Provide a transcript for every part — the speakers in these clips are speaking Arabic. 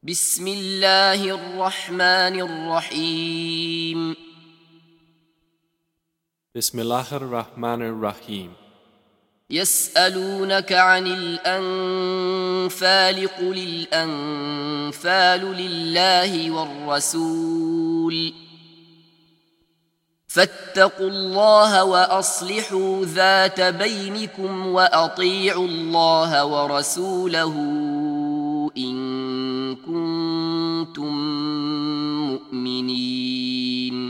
بسم الله الرحمن الرحيم بسم الله الرحمن الرحيم. يسألونك عن الأنفال قل الأنفال لله والرسول فاتقوا الله وأصلحوا ذات بينكم وأطيعوا الله ورسوله إن كنتم مؤمنين.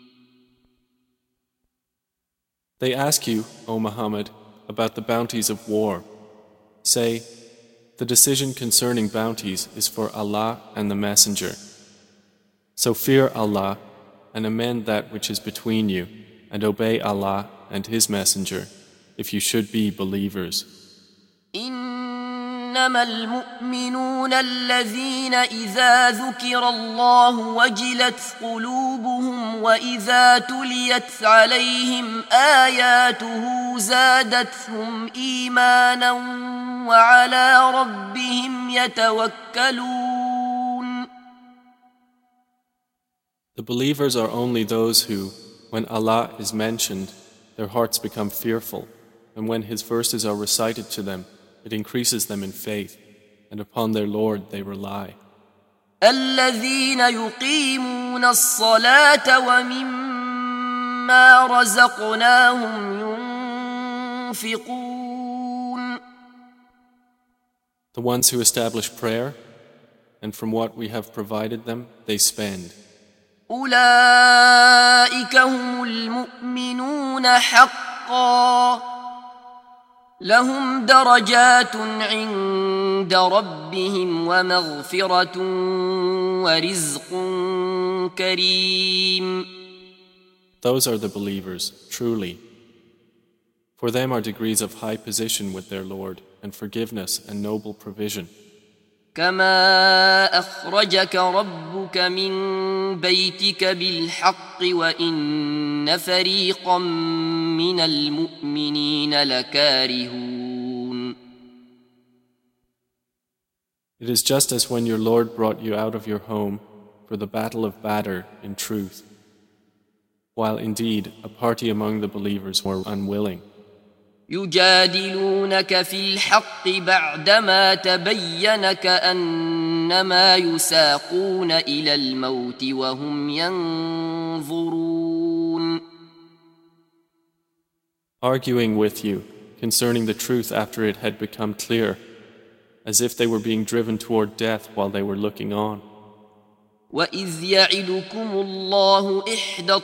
They ask you, O Muhammad, about the bounties of war. Say, the decision concerning bounties is for Allah and the Messenger. So fear Allah and amend that which is between you, and obey Allah and His Messenger, if you should be believers. إنما المؤمنون الذين إذا ذكر الله وجلت قلوبهم وإذا تليت عليهم آياته زادتهم إيمانا وعلى ربهم يتوكلون. The believers are only those who, when Allah is mentioned, their hearts become fearful, and when His verses are recited to them, it increases them in faith, and upon their Lord they rely. الذين يقيمون الصلاة ومما رزقناهم ينفقون. The ones who establish prayer, and from what we have provided them, they spend. أولئك هم المؤمنون حقا لهم درجات عند ربهم ومغفرة ورزق كريم. Those are the believers, truly. For them are degrees of high position with their Lord, and forgiveness and noble provision. كما أخرجك ربك من بيتك بالحق وإن فريقا من المؤمنين لكارهون. It is just as when your Lord brought you out of your home for the battle of Badr in truth, while indeed a party among the believers were unwilling. يجادلونك في الحق بعدما تبين كأنما يساقون إلى الموت وهم ينظرون. Arguing with you concerning the truth after it had become clear, as if they were being driven toward death while they were looking on. وَإِذْ يَعِدُكُمُ اللَّهُ إِحْدَى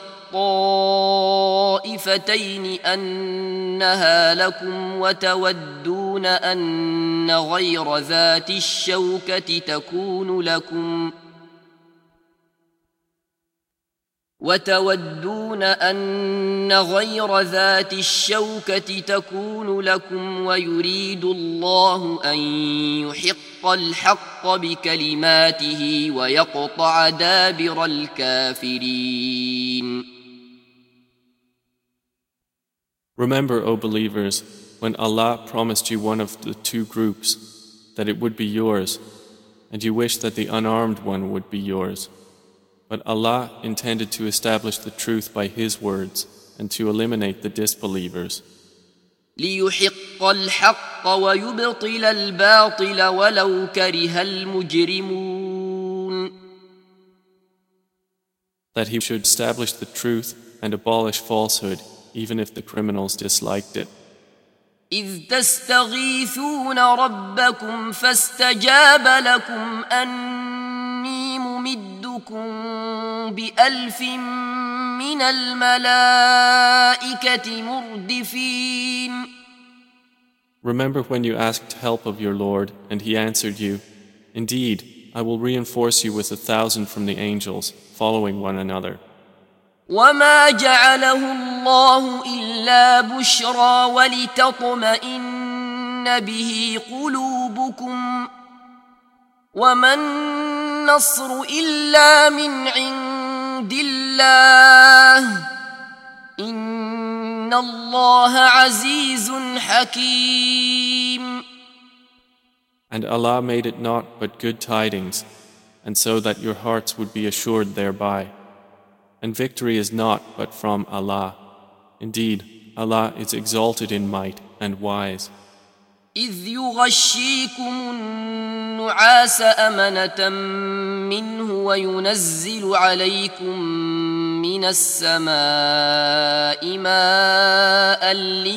الطائفتين أنها لكم وتودون أن غير ذات الشوكة تكون لكم ويريد الله أن يحق الحق بكلماته ويقطع دابر الكافرين. Remember, O believers, when Allah promised you one of the two groups, that it would be yours, and you wished that the unarmed one would be yours. But Allah intended to establish the truth by His words and to eliminate the disbelievers. ليحق الحق ويبطل الباطل ولو كره المجرمون. That He should establish the truth and abolish falsehood, even if the criminals disliked it. إذ تستغيثون ربكم فاستجاب لكم أني ممدكم بألف من الملائكة مردفين. Remember when you asked help of your Lord, and He answered you, "Indeed, I will reinforce you with 1,000 from the angels, following one another." وما جعله الله إلا بشرى ولتطمئن به قلوبكم وما النصر إلا من عند الله إن الله عزيز حكيم. And Allah made it not but good tidings, and so that your hearts would be assured thereby. And victory is not but from Allah. Indeed, Allah is exalted in might and wise. إذ يغشيكم النعاس أمنة منه وينزل عليكم من السماء ماء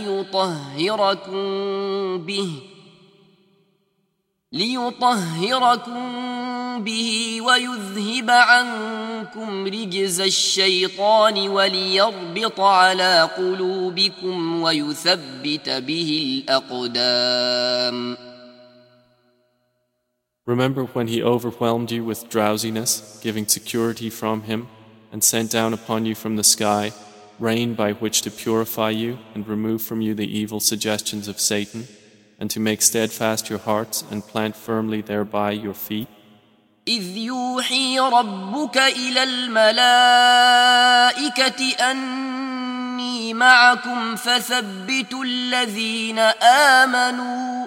ليطهركم به ويذهب عنكم رجز الشيطان وليربط على قلوبكم ويثبت به الأقدام. Remember when he overwhelmed you with drowsiness, giving security from him, and sent down upon you from the sky rain by which to purify you and remove from you the evil suggestions of Satan, and to make steadfast your hearts and plant firmly thereby your feet? إذ يوحي ربك إلى الملائكة أني معكم فثبتوا الذين آمنوا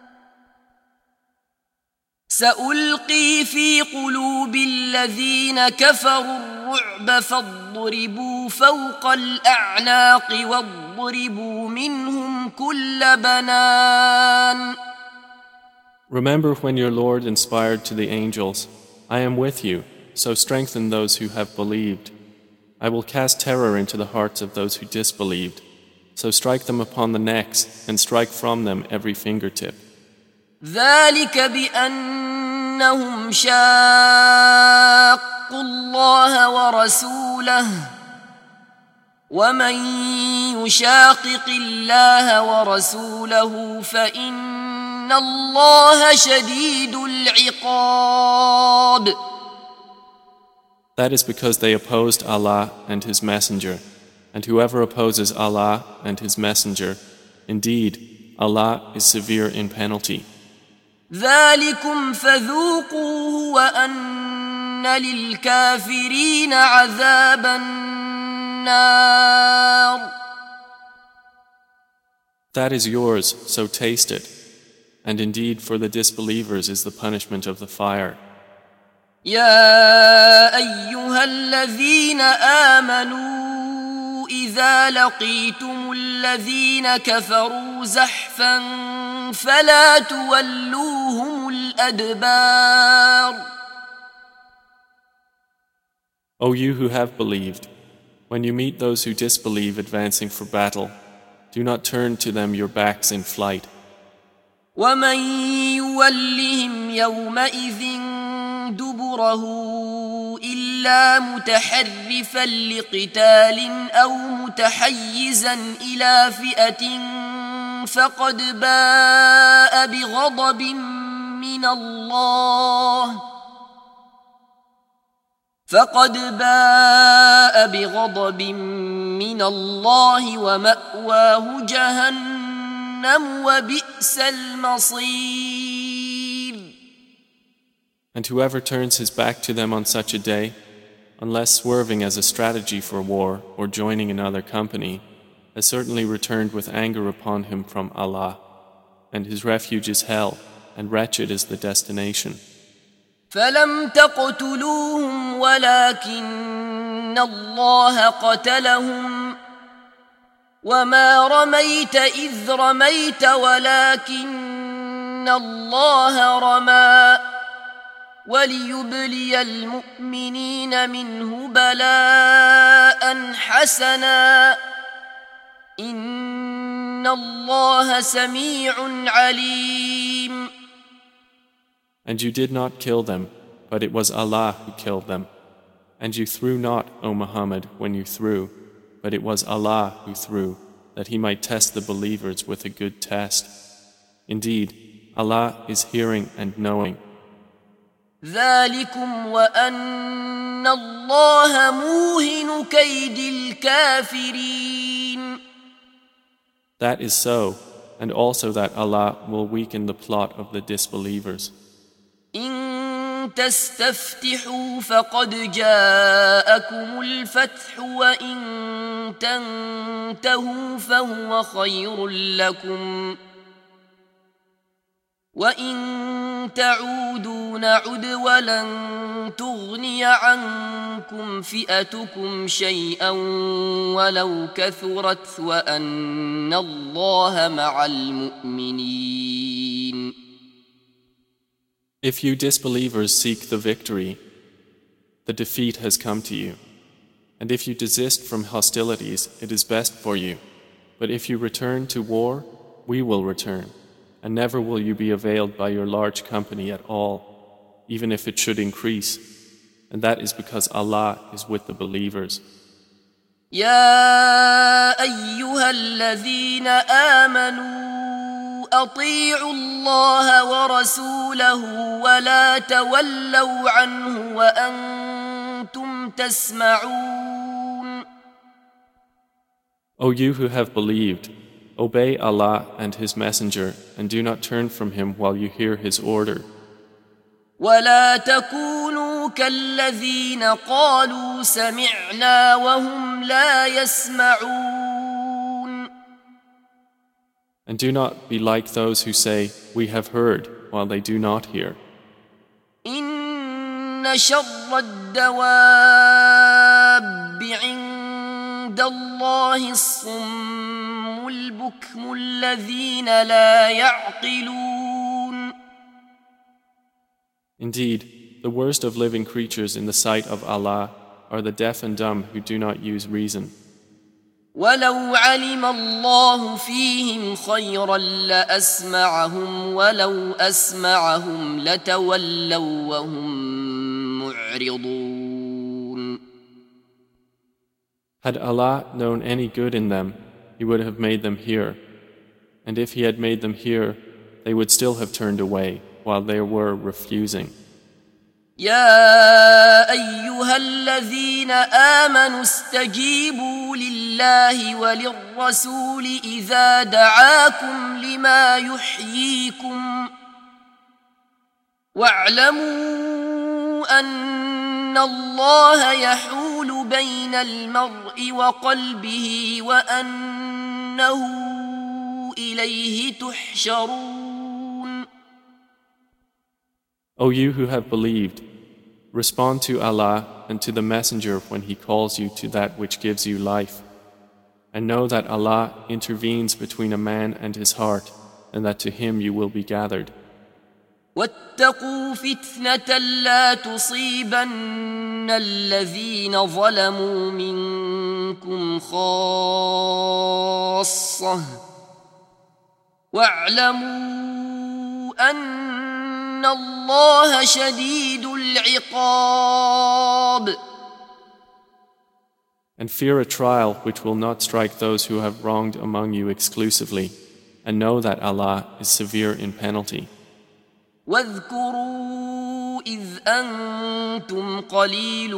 سألقي في قلوب الذين كفروا الرعب فاضربوا فوق الأعناق واضربوا منهم كل بنان. Remember when your Lord inspired to the angels, I am with you, so strengthen those who have believed. I will cast terror into the hearts of those who disbelieved, so strike them upon the necks and strike from them every fingertip. ذلك بأنهم شاقوا الله ورسوله ومن يشاقق الله ورسوله فإن الله شديد العقاب. That is because they opposed Allah and His Messenger, and whoever opposes Allah and His Messenger, indeed, Allah is severe in penalty. ذلكم فذوقوه وأن للكافرين عذاب النار. That is yours, so taste it. And indeed for the disbelievers is the punishment of the fire. يا أيها الذين آمنوا إذا لقيتم الذين كفروا زحفا فلا تولوهم الأدبار. O you who have believed, when you meet those who disbelieve advancing for battle, do not turn to them your backs in flight. ومن يولهم يومئذ دبره إلا متحرفا لقتال أو متحيزا إلى فئة فقد باء بغضب من الله ومأواه جهنم وبئس المصير. And whoever turns his back to them on such a day, unless swerving as a strategy for war or joining another company, has certainly returned with anger upon him from Allah, and his refuge is hell, and wretched is the destination. فلم تقتلوهم ولكن الله قتلهم وما رميت إذ رميت ولكن الله رمى وليبلي المؤمنين منه بلاء حسنا إن الله سميع عليم. And you did not kill them, but it was Allah who killed them. And you threw not, O Muhammad, when you threw, but it was Allah who threw, that He might test the believers with a good test. Indeed, Allah is hearing and knowing. ذلكم وأن الله موهن كيد الكافرين. That is so, and also that Allah will weaken the plot of the disbelievers. إن تستفتحوا فقد جاءكم الفتح وإن تنتهوا فهو خير لكم وإن تعودوا نعد ولن تغني عنكم فئتكم شيئا ولو كثرت وأن الله مع المؤمنين. If you disbelievers seek the victory, the defeat has come to you. And if you desist from hostilities, it is best for you. But if you return to war, we will return. And never will you be availed by your large company at all, even if it should increase. And that is because Allah is with the believers. يا أيها الذين آمنوا أطيعوا الله ورسوله ولا تولوا عنه وأنتم تسمعون. O you who have believed, obey Allah and His Messenger and do not turn from Him while you hear His order. ولا تكونوا كالذين قالوا سمعنا وهم لا يسمعون. And do not be like those who say, we have heard, while they do not hear. إن شر الدواب عند الله الصم البكم الذين لا يعقلون. Indeed, the worst of living creatures in the sight of Allah are the deaf and dumb who do not use reason. ولو علم الله فيهم خيرا لأسمعهم ولو أسمعهم لتولوا وهم معرضون. Had Allah known any good in them, He would have made them hear. And if He had made them hear, they would still have turned away while they were refusing. يا أيها الذين آمنوا استجيبوا لله وللرسول إذا دعاكم لما يحييكم واعلموا أن الله يحول بين المرء وقلبه وأنه إليه تحشرون. O you who have believed, respond to Allah and to the Messenger when He calls you to that which gives you life. And know that Allah intervenes between a man and his heart, and that to Him you will be gathered. واتقوا فتنة لا تصيبن الذين ظلموا منكم خاصة واعلموا أن الله شديد العقاب. And fear a trial which will not strike those who have wronged among you exclusively, and know that Allah is severe in penalty. واذكروا إذ أنتم قليل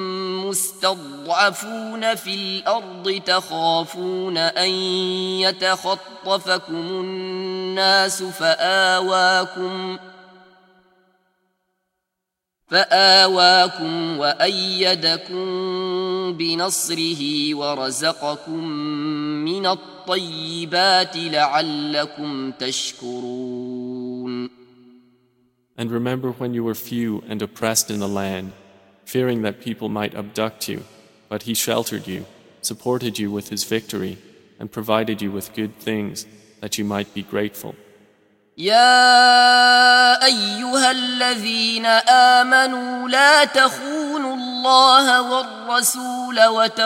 مستضعفون في الأرض تخافون أن يتخطفكم الناس فآواكم وأيدكم بنصره ورزقكم من الطيبات لعلكم تشكرون. And remember when you were few and oppressed in the land, fearing that people might abduct you, but He sheltered you, supported you with His victory, and provided you with good things, that you might be grateful. يا أيها الذين آمنوا لا تخونوا الله والرسول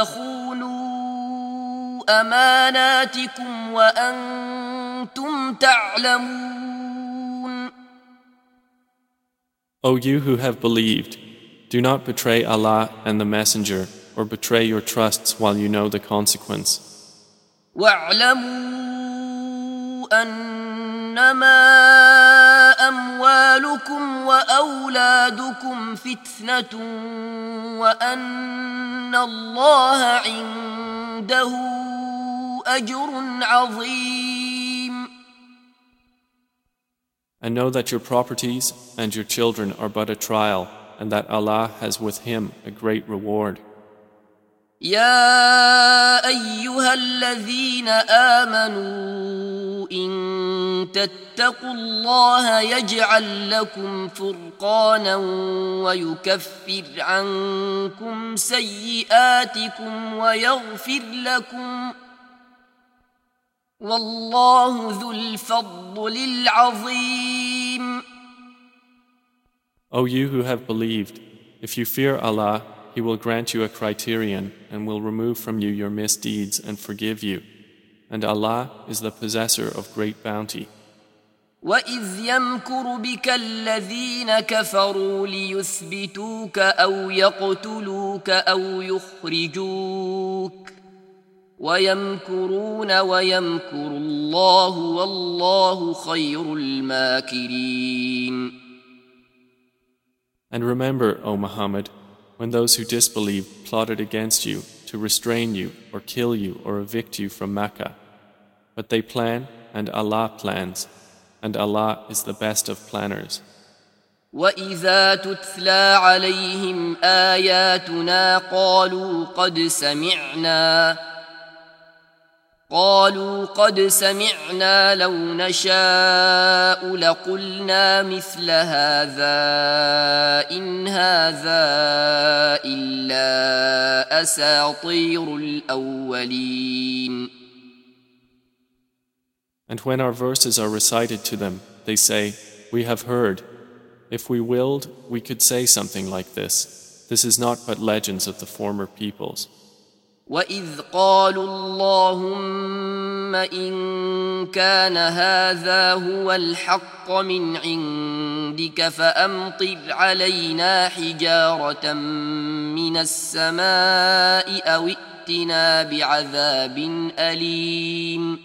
وتخونوا أماناتكم وأنتم تعلمون. O you who have believed, do not betray Allah and the Messenger, or betray your trusts while you know the consequence. واعلموا أنما أموالكم وأولادكم فتنة وأن الله عنده أجر عظيم. And know that your properties and your children are but a trial, and that Allah has with Him a great reward. يا أيها الذين آمنوا إن تتقوا الله يجعل لكم فرقانا ويكفر عنكم سيئاتكم ويغفر لكم والله ذو الفضل العظيم. O you who have believed, if you fear Allah, He will grant you a criterion and will remove from you your misdeeds and forgive you. And Allah is the possessor of great bounty. وَإِذْ يَمْكُرُ بِكَ الَّذِينَ كَفَرُوا لِيُثْبِتُوكَ أَوْ يَقْتُلُوكَ أَوْ يُخْرِجُوكَ وَيَمْكُرُونَ وَيَمْكُرُ اللَّهُ وَاللَّهُ خَيْرُ الْمَاكِرِينَ. And remember, O Muhammad, when those who disbelieved plotted against you to restrain you or kill you or evict you from Mecca. But they plan and Allah plans, and Allah is the best of planners. وَإِذَا تُتْلَى عَلَيْهِمْ آيَاتُنَا قالوا قد سمعنا لو نشاء لقلنا مثل هذا إن هذا إلا أساطير الأولين. And when our verses are recited to them, they say, "We have heard. If we willed, we could say something like this. This is not but legends of the former peoples." وَإِذْ قَالُوا اللَّهُمَّ إِن كَانَ هَذَا هُوَ الْحَقَّ مِنْ عِندِكَ فَأَمْطِرْ عَلَيْنَا حِجَارَةً مِنَ السَّمَاءِ أَوْ ائْتِنَا بِعَذَابٍ أَلِيمٍ.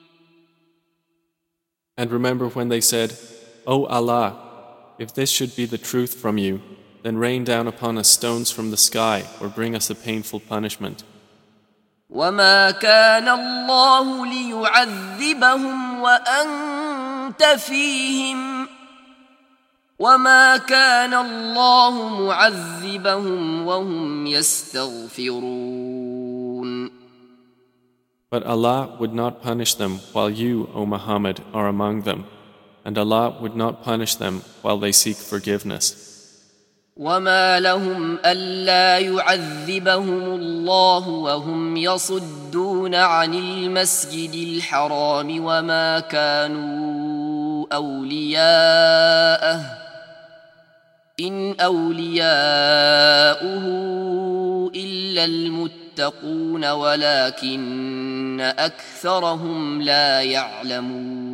And remember when they said, "O Allah, if this should be the truth from you, then rain down upon us stones from the sky or bring us a painful punishment." وَمَا كَانَ اللَّهُ لِيُعَذِّبَهُمْ وَأَنْتَ فِيهِمْ وَمَا كَانَ اللَّهُ مُعَذِّبَهُمْ وَهُمْ يَسْتَغْفِرُونَ. But Allah would not punish them while you, O Muhammad, are among them, and Allah would not punish them while they seek forgiveness. وَمَا لَهُمْ أَلَّا يُعَذِّبَهُمُ اللَّهُ وَهُمْ يَصُدُّونَ عَنِ الْمَسْجِدِ الْحَرَامِ وَمَا كَانُوا أَوْلِيَاءَهُ إِنْ أَوْلِيَاؤُهُ إِلَّا الْمُتَّقُونَ وَلَكِنَّ أَكْثَرَهُمْ لَا يَعْلَمُونَ.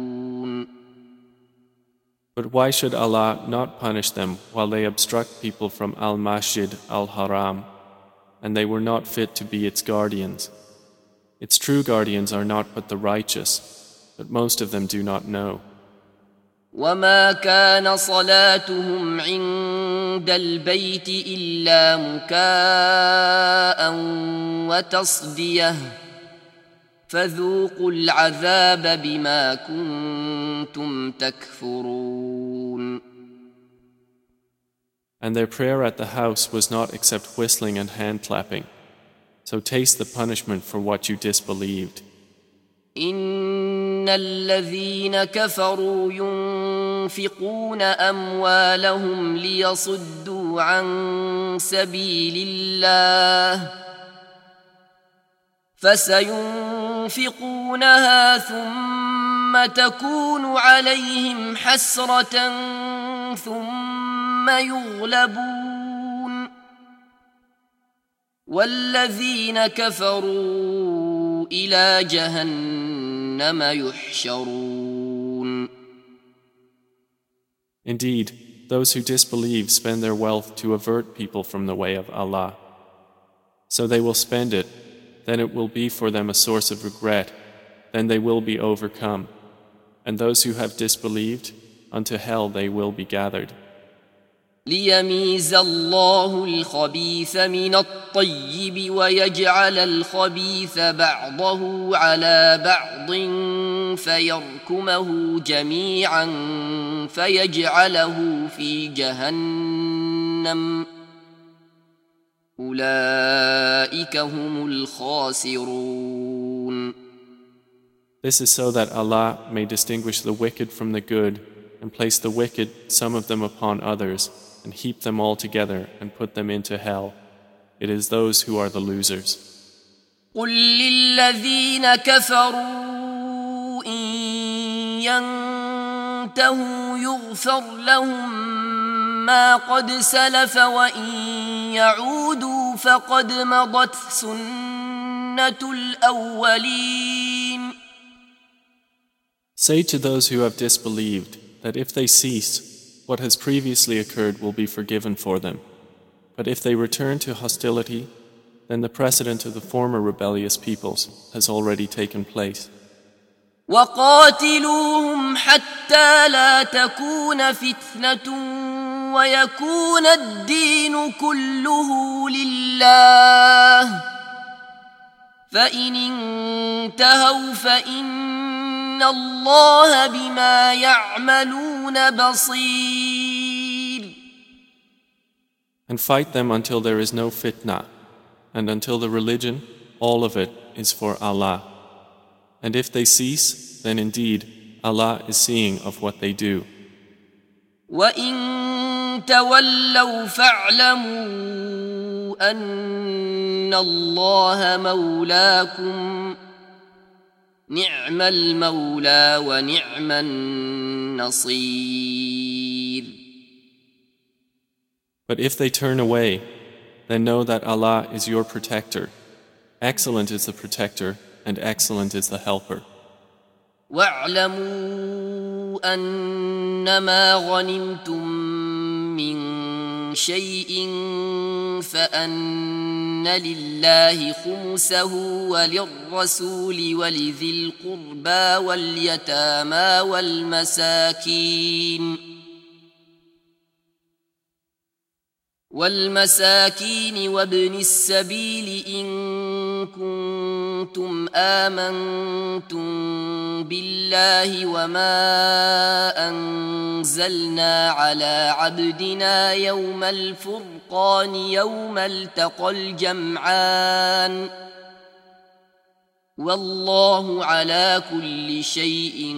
But why should Allah not punish them while they obstruct people from Al-Masjid Al-Haram, and they were not fit to be its guardians? Its true guardians are not but the righteous, but most of them do not know. وَمَا كَانَ صَلَاتُهُمْ عِندَ الْبَيْتِ إِلَّا مُكَاءً وَتَصْدِيَةً فَذُوقُوا الْعَذَابَ بِمَا كُنتُمْ تَكْفُرُونَ. And their prayer at the house was not except whistling and hand-clapping. So taste the punishment for what you disbelieved. إِنَّ الَّذِينَ كَفَرُوا يُنْفِقُونَ أَمْوَالَهُمْ لِيَصُدُّوا عَنْ سَبِيلِ اللَّهِ فَسَيُنْفِقُونَهَا ثُمَّ تَكُونُ عَلَيْهِمْ حَسْرَةً ثُمَّ يُغْلَبُونَ وَالَّذِينَ كَفَرُوا إِلَى جَهَنَّمَ يُحْشَرُونَ. Indeed, those who disbelieve spend their wealth to avert people from the way of Allah. So they will spend it, then it will be for them a source of regret, then they will be overcome. And those who have disbelieved, unto hell they will be gathered. لِيَمِيزَ اللَّهُ الْخَبِيثَ مِنَ الطَّيِّبِ وَيَجْعَلَ الْخَبِيثَ بَعْضَهُ عَلَى بَعْضٍ فَيَرْكُمَهُ جَمِيعًا فَيَجْعَلَهُ فِي جَهَنَّمَ أولئك هم الخاسرون. This is so that Allah may distinguish the wicked from the good and place the wicked, some of them upon others, and heap them all together and put them into hell. It is those who are the losers. قل للذين كفروا إن ينتهوا يغفر لهم ما قد سلف وإن يعودوا فقد مضت سنة الأولين. Say to those who have disbelieved that if they cease, what has previously occurred will be forgiven for them. But if they return to hostility, then the precedent of the former rebellious peoples has already taken place. وقاتلوهم حتى لا تكون فتنة ويكون الدين كله لله فإن انتهوا فإن الله بما يعملون بصير. And fight them until there is no fitna, and until the religion, all of it, is for Allah. And if they cease, then indeed Allah is seeing of what they do. وَإِن تَوَلَّوْا فَاعْلَمُوا أَنَّ اللَّهَ مَوْلَاكُمْ نِعْمَ الْمَوْلَى وَنِعْمَ النَّصِيرُ. But if they turn away, then know that Allah is your protector. Excellent is the protector, and excellent is the helper. وَاعْلَمُوا أَنَّمَا غَنِمْتُم مِّن شَيْءٍ فَأَنَّ لِلَّهِ خُمُسَهُ وَلِلرَّسُولِ وَلِذِي الْقُرْبَى وَالْيَتَامَى والمساكين وابن السبيل إن كنتم آمنتم بالله وما أنزلنا على عبدنا يوم الفرقان يوم التقى الجمعان والله على كل شيء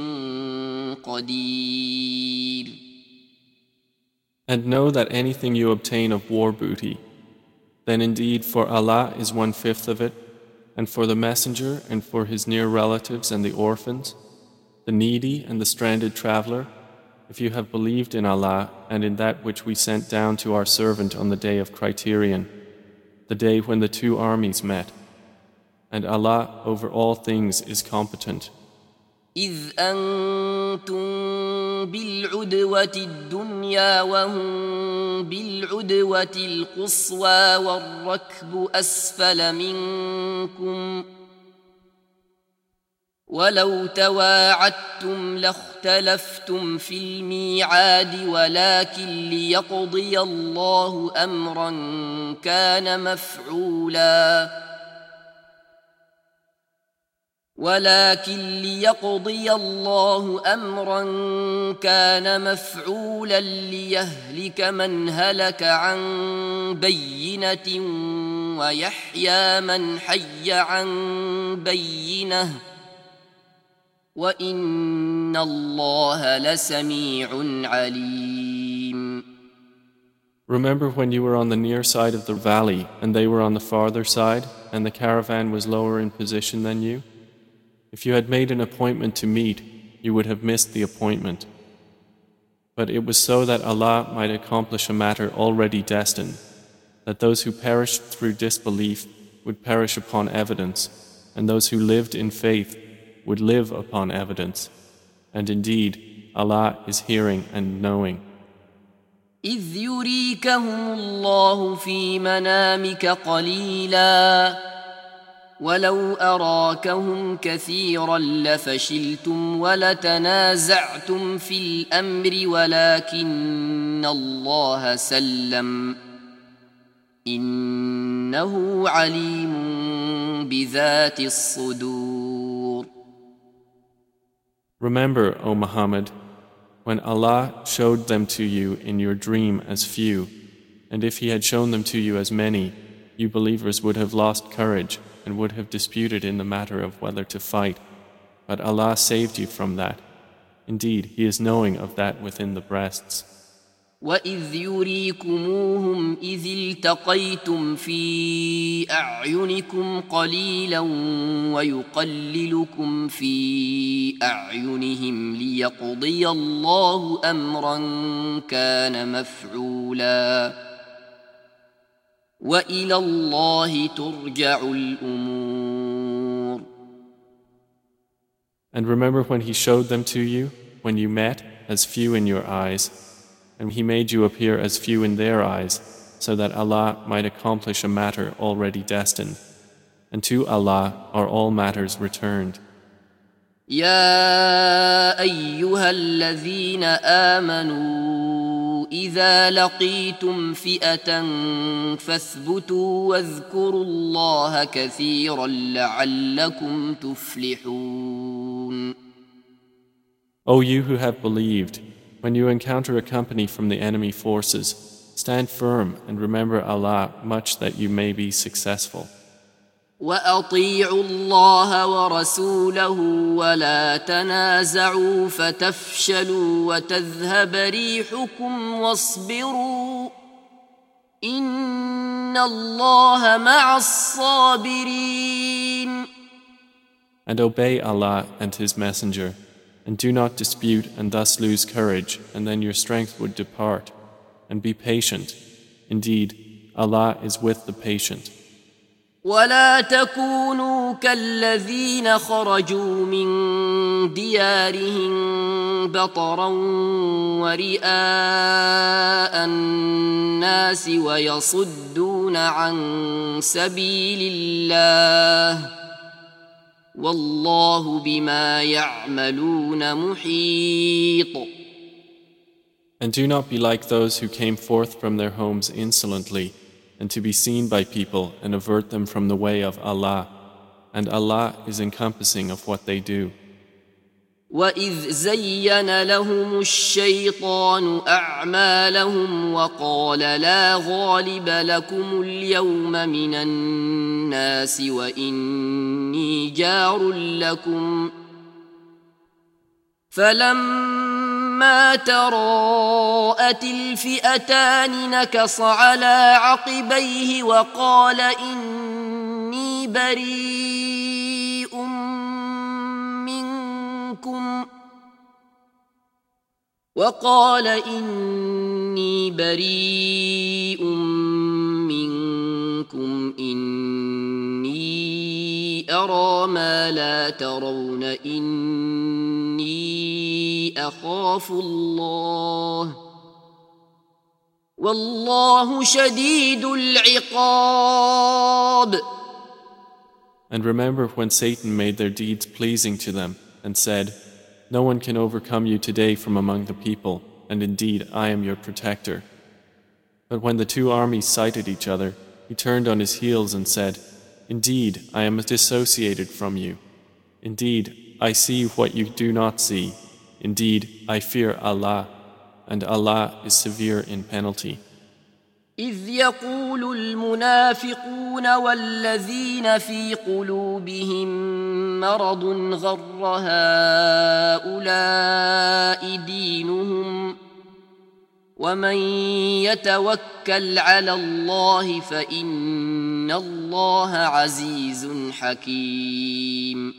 قدير. And know that anything you obtain of war booty, then indeed for Allah is 1/5 of it, and for the messenger and for his near relatives and the orphans, the needy and the stranded traveler, if you have believed in Allah and in that which we sent down to our servant on the day of criterion, the day when the two armies met. And Allah over all things is competent. إذ أنتم بالعدوة الدنيا وهم بالعدوة القصوى والركب أسفل منكم ولو تواعدتم لاختلفتم في الميعاد ولكن ليقضي الله أمرا كان مفعولا ليهلك من هلك عن بينة ويحيى من حي عن بينة وإن الله لسميع عليم. Remember when you were on the near side of the valley and they were on the farther side and the caravan was lower in position than you? If you had made an appointment to meet, you would have missed the appointment. But it was so that Allah might accomplish a matter already destined, that those who perished through disbelief would perish upon evidence, and those who lived in faith would live upon evidence. And indeed, Allah is hearing and knowing. إذ يريكهم الله في منامك قليلاً ولو أراكهم كثيرا لفشلتم ولتنازعتم في الأمر ولكن الله سلم إنه عليم بذات الصدور. Remember, O Muhammad, when Allah showed them to you in your dream as few, and if He had shown them to you as many, you believers would have lost courage and would have disputed in the matter of whether to fight. But Allah saved you from that. Indeed, He is knowing of that within the breasts. وَإِذْ يُرِيكُمُوهُمْ إِذِ الْتَقَيْتُمْ فِي أَعْيُنِكُمْ قَلِيلًا وَيُقَلِّلُكُمْ فِي أَعْيُنِهِمْ لِيَقْضِيَ اللَّهُ أَمْرًا كَانَ مَفْعُولًا وَإِلَى اللَّهِ تُرْجَعُ الْأُمُورُ. And remember when He showed them to you, when you met as few in your eyes, and He made you appear as few in their eyes, so that Allah might accomplish a matter already destined. And to Allah are all matters returned. يا أيها الذين آمنوا إذا لقيتم فئة فاثبتوا واذكروا الله كثيرا لعلكم تفلحون. O you who have believed, when you encounter a company from the enemy forces, stand firm and remember Allah much that you may be successful. وأطيعوا الله ورسوله ولا تنازعوا فتفشلوا وتذهب ريحكم واصبروا إن الله مع الصابرين. And obey Allah and His Messenger, and do not dispute and thus lose courage, and then your strength would depart. And be patient. Indeed, Allah is with the patient. ولا تكونوا كالذين خرجوا من ديارهم بطرا ورئاء الناس ويصدون عن سبيل الله والله بما يعملون محيط. And do not be like those who came forth from their homes insolently, and to be seen by people and avert them from the way of Allah. And Allah is encompassing of what they do. وَإِذْ زَيَّنَ لَهُمُ الشَّيْطَانُ أَعْمَالَهُمْ وَقَالَ لَا غَالِبَ لَكُمُ الْيَوْمَ مِنَ النَّاسِ وَإِنِّي جَارٌ لَكُمْ فَلَمَّا تَرَاءَتِ الْفِئَتَانِ نَكَصَ عَلَى عَقِبَيْهِ وَقَالَ إِنِّي بَرِيءٌ منكم إني أرى ما لا ترون إني أخاف الله والله شديد العقاب. And remember when Satan made their deeds pleasing to them and said, "No one can overcome you today from among the people, and indeed I am your protector." But when the two armies sighted each other, he turned on his heels and said, "Indeed, I am dissociated from you. Indeed, I see what you do not see. Indeed, I fear Allah, and Allah is severe in penalty." إذ يقول المنافقون والذين في قلوبهم مرض غر هؤلاء دينهم ومن يتوكل على الله فإن الله عزيز حكيم.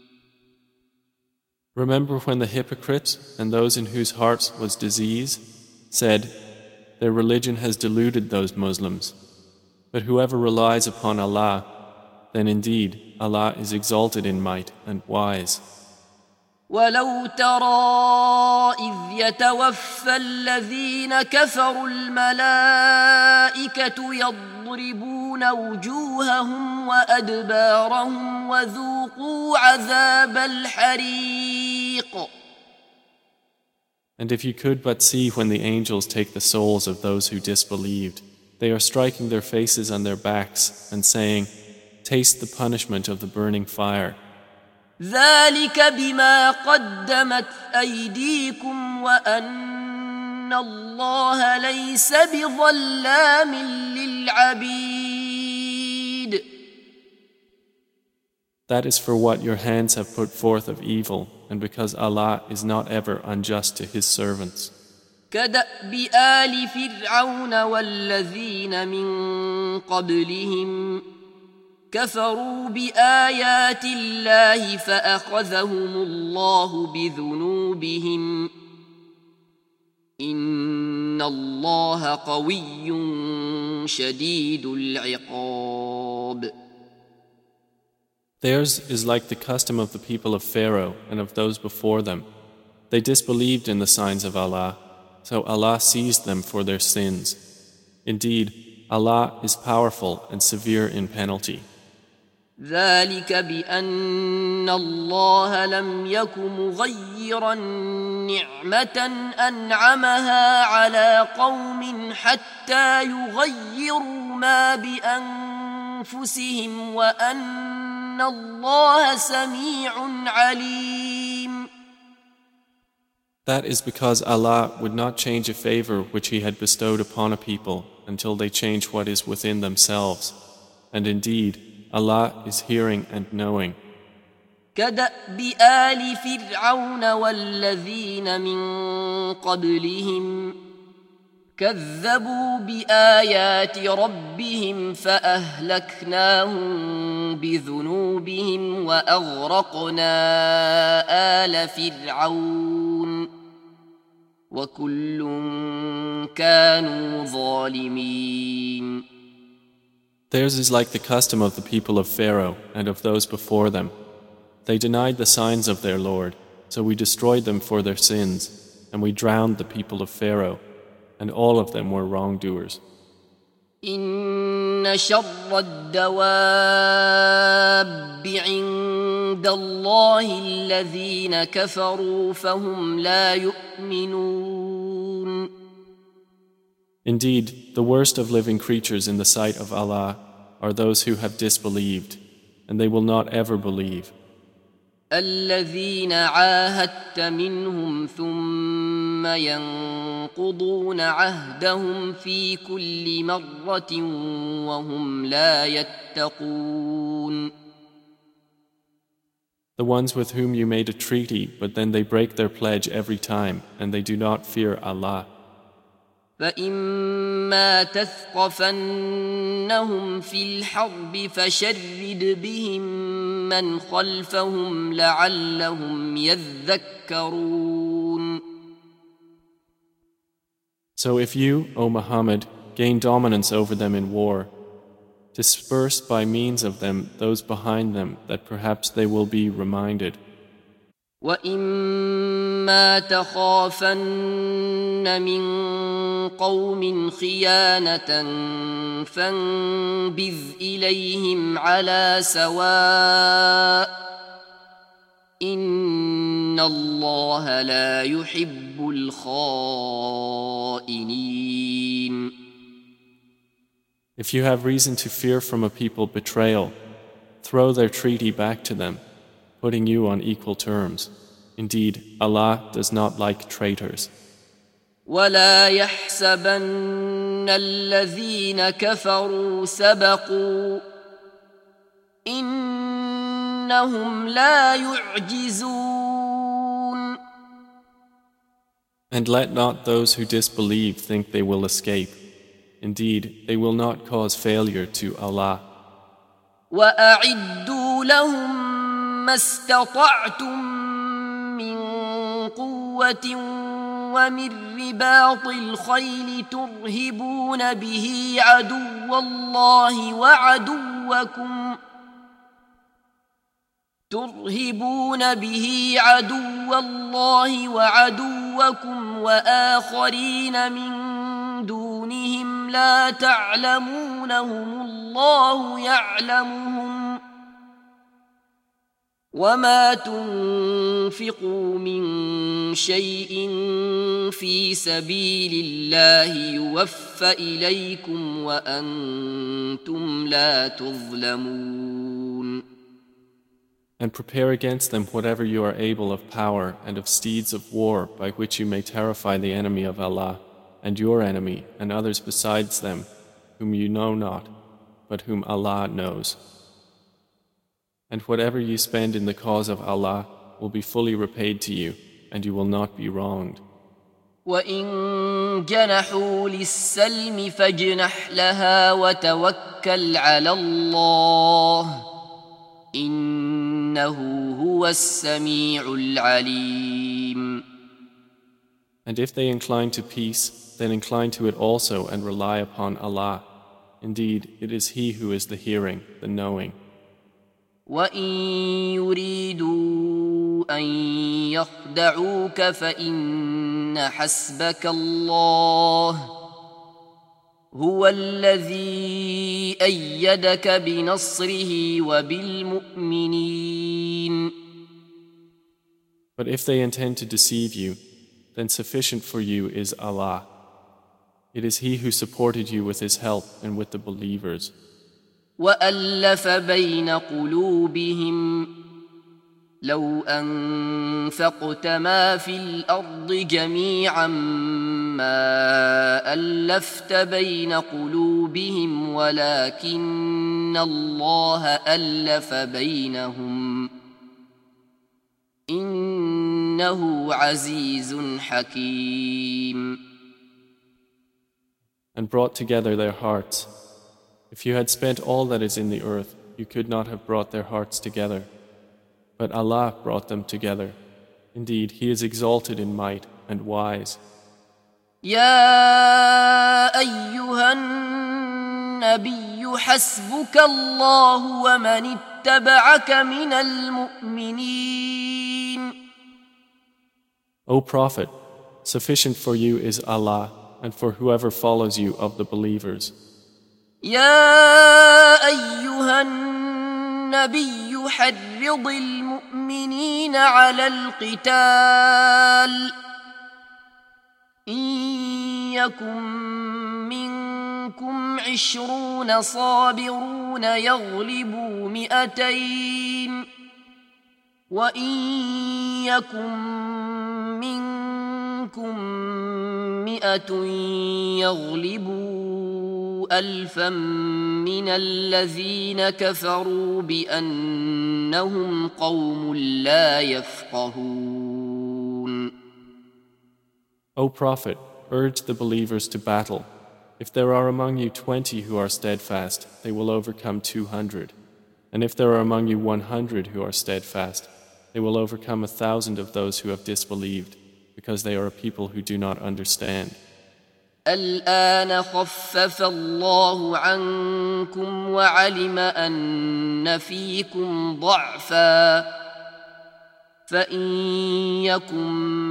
Remember when the hypocrites and those in whose hearts was disease said, "Their religion has deluded those Muslims. But whoever relies upon Allah, then indeed Allah is exalted in might and wise." ولو ترى إذ يتوفى الذين كفروا الملائكة يضربون وجوههم وأدبارهم وذوقوا عذاب الحريق. And if you could but see when the angels take the souls of those who disbelieved, they are striking their faces on their backs and saying, "Taste the punishment of the burning fire." ذلك بما قدمت أيديكم وأن الله ليس بظلام للعبيد. That is for what your hands have put forth of evil, and because Allah is not ever unjust to His servants. كدأب آل فرعون والذين من قبلهم كفروا بآيات الله فأخذهم الله بذنوبهم إن الله قوي شديد العقاب. Theirs is like the custom of the people of Pharaoh and of those before them. They disbelieved in the signs of Allah, so Allah seized them for their sins. Indeed, Allah is powerful and severe in penalty. ذلك بأن الله لم يك مغيرا نعمة أنعمها على قوم حتى يغيروا ما بأنفسهم وأن الله سميع عليم. That is because Allah would not change a favor which He had bestowed upon a people until they change what is within themselves. And indeed, Allah is hearing and knowing. كدأب آل فرعون والذين من قبلهم كذبوا بآيات ربهم فأهلكناهم بذنوبهم وأغرقنا آل فرعون وكل كانوا ظالمين. Theirs is like the custom of the people of Pharaoh and of those before them. They denied the signs of their Lord, so we destroyed them for their sins, and we drowned the people of Pharaoh, and all of them were wrongdoers. إن شر الدواب عند الله الذين كفروا فهم لا يؤمنون. Indeed, the worst of living creatures in the sight of Allah are those who have disbelieved, and they will not ever believe. الذين عاهدت منهم ثم ينقضون عهدهم في كل مرة وهم لا يتقون. The ones with whom you made a treaty, but then they break their pledge every time, and they do not fear Allah. فإما تثقفنهم في الحرب فشرد بهم من خلفهم لعلهم يذكرون. So if you, O Muhammad, gain dominance over them in war, disperse by means of them those behind them that perhaps they will be reminded. وَإِمَّا تَخَافَنَّ مِنْ قَوْمٍ خِيَانَةً فَانبِذْ إِلَيْهِمْ عَلَى سَوَاءٍ إِنَّ اللَّهَ لَا يُحِبُّ الْخَائِنِينَ. If you have reason to fear from a people betrayal, throw their treaty back to them, putting you on equal terms. Indeed, Allah does not like traitors. ولا يحسبن الذين كفروا سبقوا إنهم لا يعجزون. And let not those who disbelieve think they will escape. Indeed, they will not cause failure to Allah. وأعدوا لهم ما استطعتم من قوة ومن رباط الخيل ترهبون به عدو الله وعدوكم وآخرين من دونهم لا تعلمونهم الله يعلمهم وما تنفقوا من شيء في سبيل الله يوفى إليكم وأنتم لا تظلمون. And prepare against them whatever you are able of power and of steeds of war by which you may terrify the enemy of Allah and your enemy and others besides them whom you know not, but whom Allah knows. And whatever you spend in the cause of Allah will be fully repaid to you, and you will not be wronged. وإن جنحوا للسلم فاجنح لها وتوكل على الله إنه هو السميع العليم. And if they incline to peace, then incline to it also and rely upon Allah. Indeed, it is He who is the hearing, the knowing. وإن يريدوا أن يخدعوك فإن حسبك الله هو الذي أيدك بنصره وبالمؤمنين. But if they intend to deceive you, then sufficient for you is Allah. It is He who supported you with His help and with the believers. وألف بين قلوبهم لو أنفقت ما في الأرض جميعا ما ألفت بين قلوبهم ولكن الله ألف بينهم إنه عزيز حكيم. And brought together their hearts. If you had spent all that is in the earth, you could not have brought their hearts together. But Allah brought them together. Indeed, He is exalted in might and wise. يا أيها النبي حسبك الله ومن اتبعك من المؤمنين. O Prophet, sufficient for you is Allah and for whoever follows you of the believers. يا أيها النبي حرض المؤمنين على القتال إن يكن منكم 20 صابرون يغلبوا 200 وإن يكن منكم 100 يغلبوا 1000 من الذين كفروا بأنهم قوم لا يفقهون. O Prophet, urge the believers to battle. If there are among you 20 who are steadfast, they will overcome 200. And if there are among you 100 who are steadfast, they will overcome 1,000 of those who have disbelieved, because they are a people who do not understand. الآن خفف الله عنكم وعلم أن فيكم ضعفا فإن يكن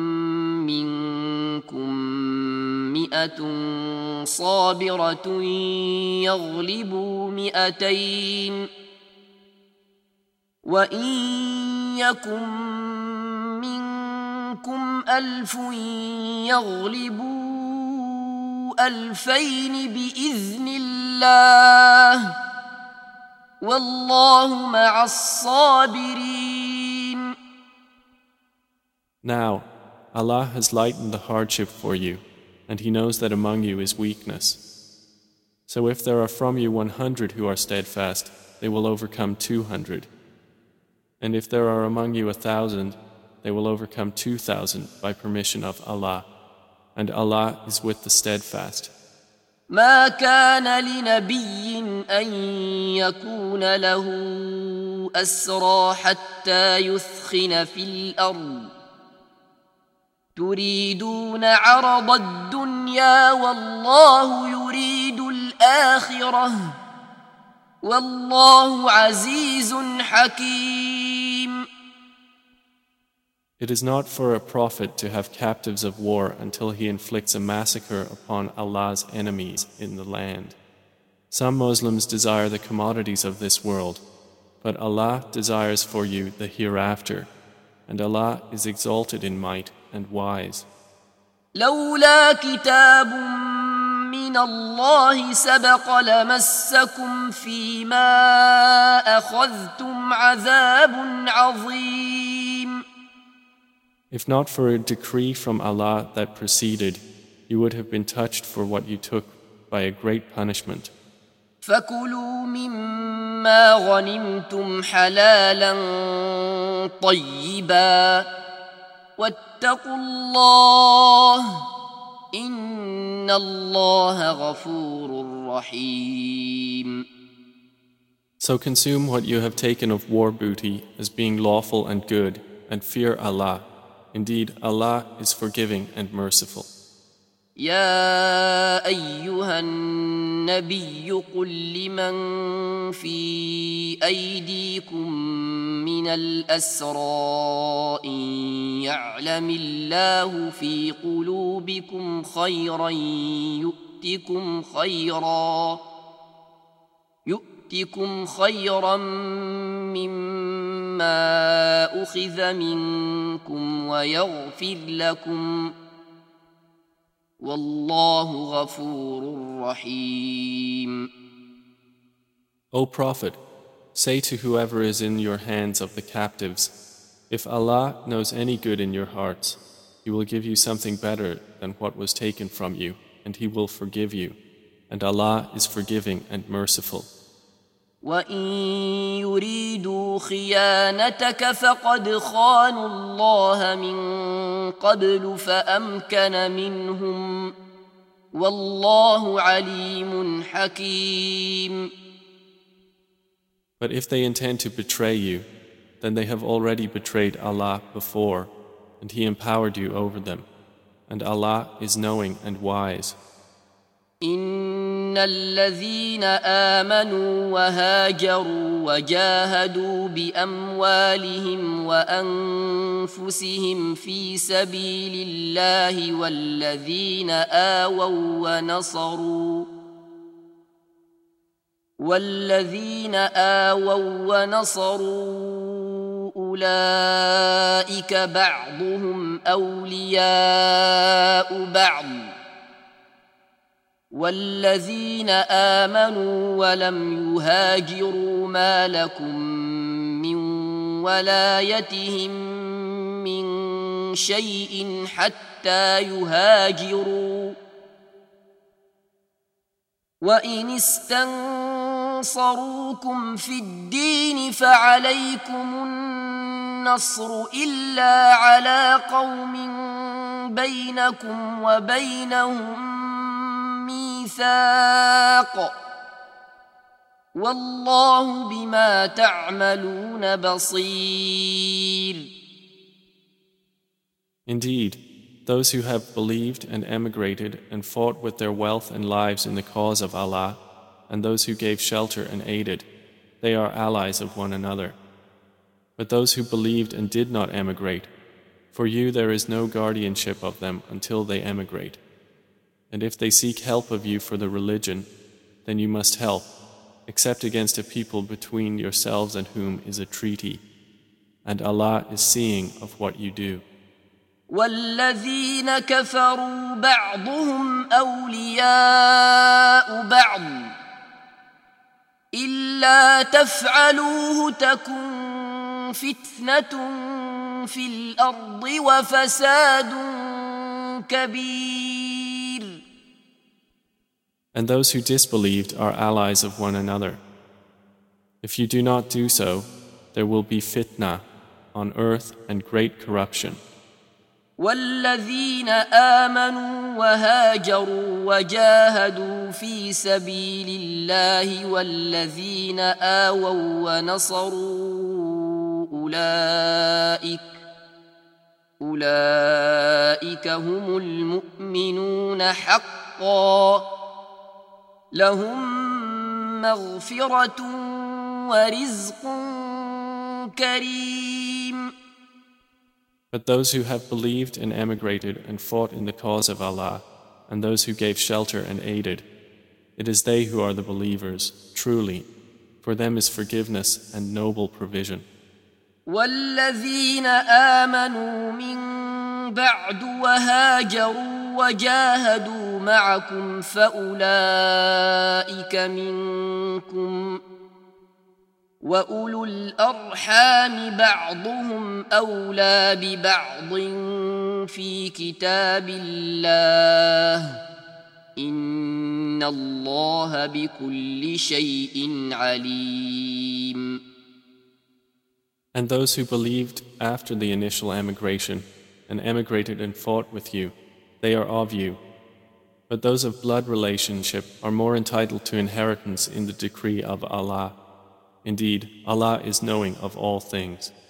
منكم 100 صابرة يغلبوا 200 وإن يكن منكم 1000 يغلبوا 2000 بإذن الله والله مع الصابرين. Now, Allah has lightened the hardship for you, and He knows that among you is weakness. So if there are from you 100 who are steadfast, they will overcome 200. And if there are among you 1,000, they will overcome 2,000 by permission of Allah. And Allah is with the steadfast. ما كان لنبي أن يكون له أسرى حتى يثخن في الأرض تريدون عرض الدنيا والله يريد الآخرة والله عزيز حكيم. It is not for a prophet to have captives of war until he inflicts a massacre upon Allah's enemies in the land. Some Muslims desire the commodities of this world, but Allah desires for you the hereafter, and Allah is exalted in might and wise. لولا كتاب من الله سبق لمسكم فيما أخذتم عذاب عظيم. If not for a decree from Allah that preceded, you would have been touched for what you took by a great punishment. فكلوا مما غنمتم حلالا طيبا واتقوا الله إن الله غفور رحيم. So consume what you have taken of war booty as being lawful and good, and fear Allah. Indeed, Allah is forgiving and merciful. يا أيها النبي قل لمن في أيديكم من الأسرى إن يعلم الله في قلوبكم خيرا يؤتكم خيرا مما أخذ منكم ويغفر لكم والله غفور رحيم. O Prophet, say to whoever is in your hands of the captives, if Allah knows any good in your hearts, He will give you something better than what was taken from you, and He will forgive you, and Allah is forgiving and merciful. وَإِن يُرِيدُوا خِيَانَتَكَ فَقَدْ خَانُوا اللَّهَ مِن قَبْلُ فَأَمْكَنَ مِنْهُمْ وَاللَّهُ عَلِيمٌ حَكِيمٌ. But if they intend to betray you, then they have already betrayed Allah before, and He empowered you over them, and Allah is knowing and wise. إن الذين آمنوا وهاجروا وجاهدوا بأموالهم وأنفسهم في سبيل الله والذين آووا ونصروا أولئك بعضهم أولياء بعض والذين آمنوا ولم يهاجروا ما لكم من ولايتهم من شيء حتى يهاجروا وإن استنصروكم في الدين فعليكم النصر إلا على قوم بينكم وبينهم ميثاق والله بما تعملون بصير. Indeed, those who have believed and emigrated and fought with their wealth and lives in the cause of Allah, and those who gave shelter and aided, they are allies of one another. But those who believed and did not emigrate, for you there is no guardianship of them until they emigrate. And if they seek help of you for the religion, then you must help, except against a people between yourselves and whom is a treaty. And Allah is seeing of what you do. والذين كفروا بعضهم أولياء بعض إلا تفعلوه تكن فتنة في الأرض وفساد كبير. And those who disbelieved are allies of one another. If you do not do so, there will be fitna on earth and great corruption. والذين آمنوا وهاجروا وجاهدوا في سبيل الله والذين آووا ونصروا أولئك هم المؤمنون حقا لهم مغفرة ورزق كريم. But those who have believed and emigrated and fought in the cause of Allah, and those who gave shelter and aided, it is they who are the believers, truly. For them is forgiveness and noble provision. والذين آمنوا من بعد وهاجروا وجاهدوا معكم فأولئك منكم وأولو الأرحام بعضهم أولى ببعض في كتاب الله إن الله بكل شيء عليم. And those who believed after the initial emigration and emigrated and fought with you, they are of you. But those of blood relationship are more entitled to inheritance in the decree of Allah. Indeed, Allah is knowing of all things.